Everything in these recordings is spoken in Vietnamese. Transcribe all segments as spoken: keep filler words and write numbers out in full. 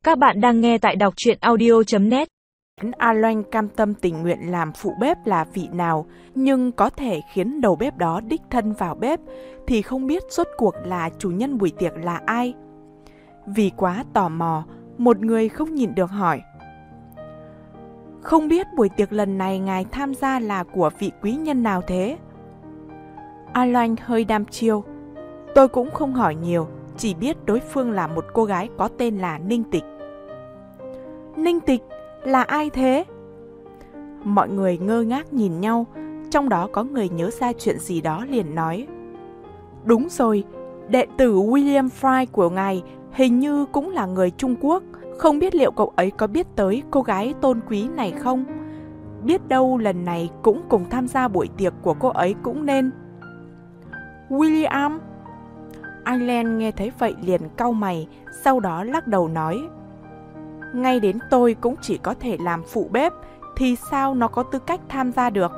Các bạn đang nghe tại đọc truyện audio chấm net. A Loanh cam tâm tình nguyện làm phụ bếp là vị nào, nhưng có thể khiến đầu bếp đó đích thân vào bếp thì không biết rốt cuộc là chủ nhân buổi tiệc là ai. Vì quá tò mò, một người không nhịn được hỏi: "Không biết buổi tiệc lần này ngài tham gia là của vị quý nhân nào thế?" A Loanh hơi đăm chiêu: "Tôi cũng không hỏi nhiều, chỉ biết đối phương là một cô gái có tên là Ninh Tịch." "Ninh Tịch? Là ai thế?" Mọi người ngơ ngác nhìn nhau, trong đó có người nhớ ra chuyện gì đó liền nói: "Đúng rồi, đệ tử William Fry của ngài hình như cũng là người Trung Quốc. Không biết liệu cậu ấy có biết tới cô gái tôn quý này không? Biết đâu lần này cũng cùng tham gia buổi tiệc của cô ấy cũng nên." "William?" Ireland nghe thấy vậy liền cau mày, sau đó lắc đầu nói: "Ngay đến tôi cũng chỉ có thể làm phụ bếp, thì sao nó có tư cách tham gia được?"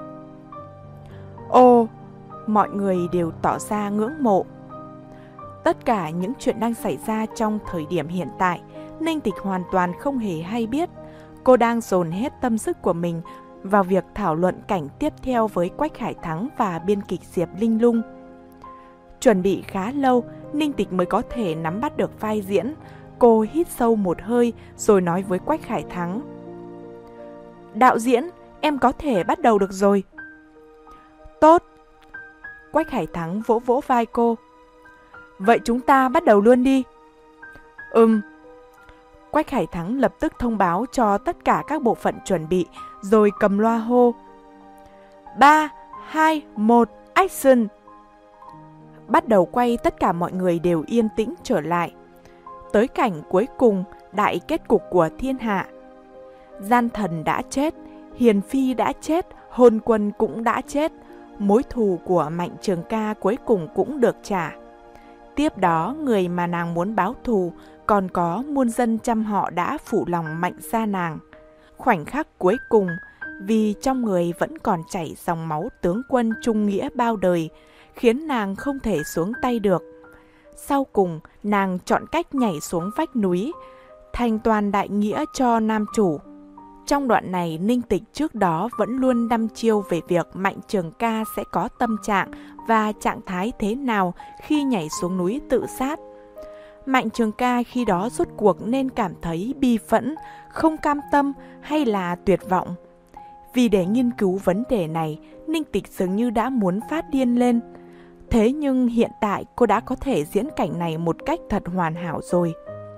Ồ, mọi người đều tỏ ra ngưỡng mộ. Tất cả những chuyện đang xảy ra trong thời điểm hiện tại, Ninh Tịch hoàn toàn không hề hay biết. Cô đang dồn hết tâm sức của mình vào việc thảo luận cảnh tiếp theo với Quách Khải Thắng và biên kịch Diệp Linh Lung. Chuẩn bị khá lâu, Ninh Tịch mới có thể nắm bắt được vai diễn. Cô hít sâu một hơi rồi nói với Quách Khải Thắng: "Đạo diễn, em có thể bắt đầu được rồi." "Tốt." Quách Khải Thắng vỗ vỗ vai cô: "Vậy chúng ta bắt đầu luôn đi." "Ừm." Quách Khải Thắng lập tức thông báo cho tất cả các bộ phận chuẩn bị, rồi cầm loa hô: ba, hai, một, action! Bắt đầu quay, tất cả mọi người đều yên tĩnh trở lại. Tới cảnh cuối cùng, đại kết cục của thiên hạ. Gian thần đã chết, hiền phi đã chết, hôn quân cũng đã chết. Mối thù của Mạnh Trường Ca cuối cùng cũng được trả. Tiếp đó, người mà nàng muốn báo thù còn có muôn dân trăm họ đã phụ lòng Mạnh gia nàng. Khoảnh khắc cuối cùng, vì trong người vẫn còn chảy dòng máu tướng quân trung nghĩa bao đời, khiến nàng không thể xuống tay được. Sau cùng, nàng chọn cách nhảy xuống vách núi, thành toàn đại nghĩa cho nam chủ. Trong đoạn này, Ninh Tịch trước đó vẫn luôn đăm chiêu về việc Mạnh Trường Ca sẽ có tâm trạng và trạng thái thế nào khi nhảy xuống núi tự sát. Mạnh Trường Ca khi đó rốt cuộc nên cảm thấy bi phẫn, không cam tâm hay là tuyệt vọng. Vì để nghiên cứu vấn đề này, Ninh Tịch dường như đã muốn phát điên lên. Thế nhưng hiện tại cô đã có thể diễn cảnh này một cách thật hoàn hảo rồi.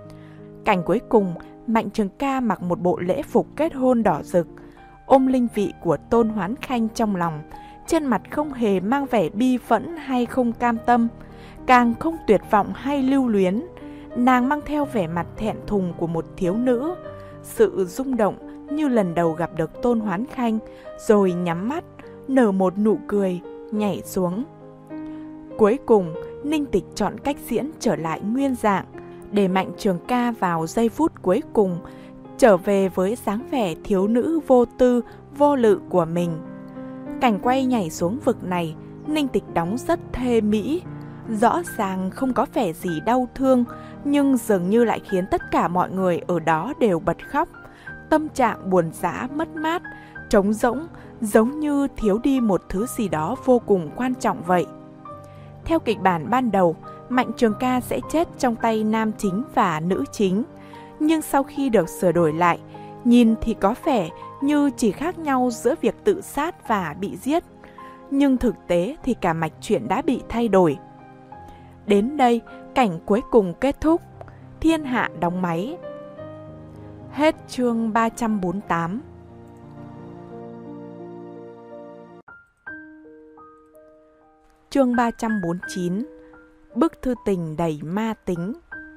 Cảnh cuối cùng, Mạnh Trường Ca mặc một bộ lễ phục kết hôn đỏ rực, ôm linh vị của Tôn Hoán Khanh trong lòng, trên mặt không hề mang vẻ bi phẫn hay không cam tâm, càng không tuyệt vọng hay lưu luyến. Nàng mang theo vẻ mặt thẹn thùng của một thiếu nữ, sự rung động như lần đầu gặp được Tôn Hoán Khanh, rồi nhắm mắt, nở một nụ cười, nhảy xuống. Cuối cùng, Ninh Tịch chọn cách diễn trở lại nguyên dạng, để Mạnh Trường Ca vào giây phút cuối cùng trở về với dáng vẻ thiếu nữ vô tư, vô lự của mình. Cảnh quay nhảy xuống vực này, Ninh Tịch đóng rất thê mỹ, rõ ràng không có vẻ gì đau thương, nhưng dường như lại khiến tất cả mọi người ở đó đều bật khóc. Tâm trạng buồn rã, mất mát, trống rỗng, giống như thiếu đi một thứ gì đó vô cùng quan trọng vậy. Theo kịch bản ban đầu, Mạnh Trường Ca sẽ chết trong tay nam chính và nữ chính. Nhưng sau khi được sửa đổi lại, nhìn thì có vẻ như chỉ khác nhau giữa việc tự sát và bị giết. Nhưng thực tế thì cả mạch truyện đã bị thay đổi. Đến đây, cảnh cuối cùng kết thúc. Thiên hạ đóng máy. Hết chương ba trăm bốn mươi tám. Chương ba trăm bốn mươi chín. Bức thư tình đầy ma tính.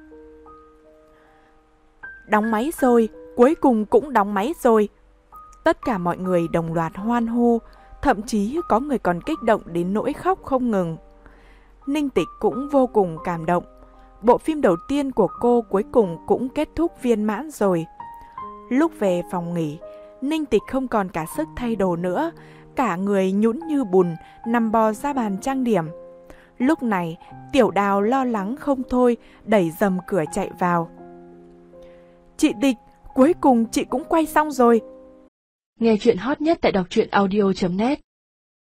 Đóng máy rồi, cuối cùng cũng đóng máy rồi. Tất cả mọi người đồng loạt hoan hô, thậm chí có người còn kích động đến nỗi khóc không ngừng. Ninh Tịch cũng vô cùng cảm động. Bộ phim đầu tiên của cô cuối cùng cũng kết thúc viên mãn rồi. Lúc về phòng nghỉ, Ninh Tịch không còn cả sức thay đồ nữa, cả người nhũn như bùn, nằm bò ra bàn trang điểm. Lúc này, Tiểu Đào lo lắng không thôi, đẩy dầm cửa chạy vào. Chị Tịch, cuối cùng chị cũng quay xong rồi. Nghe chuyện hot nhất tại đọc truyện audio chấm net.